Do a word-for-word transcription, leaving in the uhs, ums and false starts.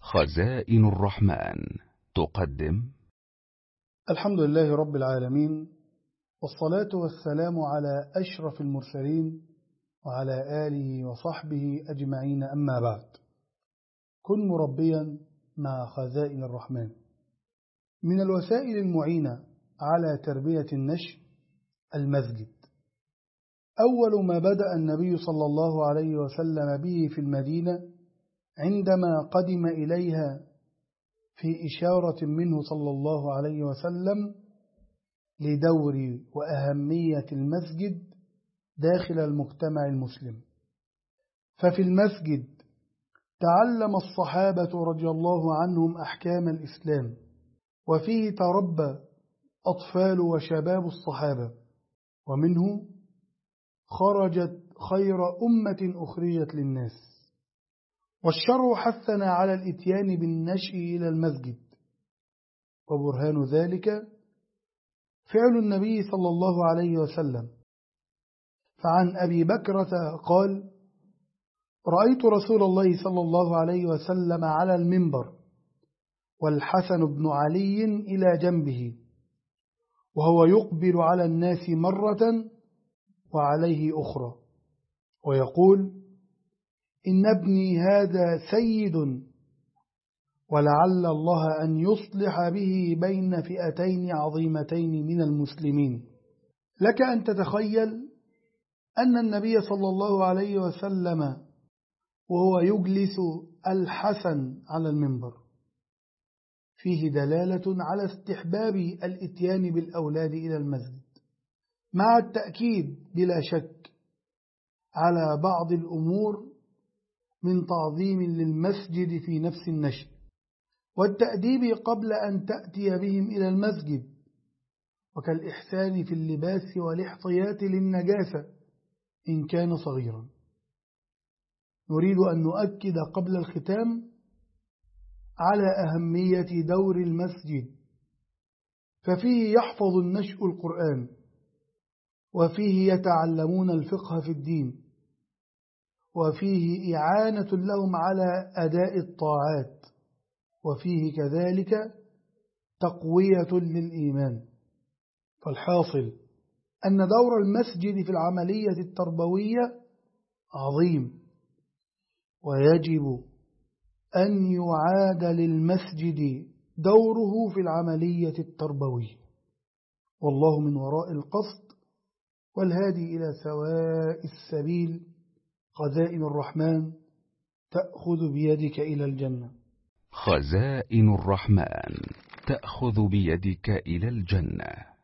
خزائن الرحمن تقدم. الحمد لله رب العالمين، والصلاة والسلام على أشرف المرسلين وعلى آله وصحبه أجمعين، أما بعد. كن مربيا مع خزائن الرحمن. من الوسائل المعينة على تربية النشء المسجد. أول ما بدأ النبي صلى الله عليه وسلم به في المدينة عندما قدم إليها في إشارة منه صلى الله عليه وسلم لدور وأهمية المسجد داخل المجتمع المسلم. ففي المسجد تعلم الصحابة رضي الله عنهم أحكام الإسلام، وفيه تربى أطفال وشباب الصحابة، ومنه خرجت خير أمة أخرجت للناس. والشرع حثنا على الإتيان بالنشء إلى المسجد، وبرهان ذلك فعل النبي صلى الله عليه وسلم. فعن أبي بكرة قال: رأيت رسول الله صلى الله عليه وسلم على المنبر والحسن بن علي إلى جنبه، وهو يقبل على الناس مرة وعليه أخرى، ويقول: إن ابني هذا سيد، ولعل الله أن يصلح به بين فئتين عظيمتين من المسلمين. لك أن تتخيل أن النبي صلى الله عليه وسلم وهو يجلس الحسن على المنبر فيه دلالة على استحباب الإتيان بالأولاد إلى المسجد، مع التأكيد بلا شك على بعض الأمور من تعظيم للمسجد في نفس النشء، والتأديب قبل أن تأتي بهم إلى المسجد، وكالإحسان في اللباس والاحتياط للنجاسة إن كان صغيرا. نريد أن نؤكد قبل الختام على أهمية دور المسجد، ففيه يحفظ النشء القرآن، وفيه يتعلمون الفقه في الدين، وفيه إعانة لهم على أداء الطاعات، وفيه كذلك تقوية للإيمان. فالحاصل أن دور المسجد في العملية التربوية عظيم، ويجب أن يعاد للمسجد دوره في العملية التربوية، والله من وراء القصد والهادي إلى سواء السبيل. خزائن الرحمن تأخذ بيدك إلى الجنة. خزائن الرحمن تأخذ بيدك إلى الجنة.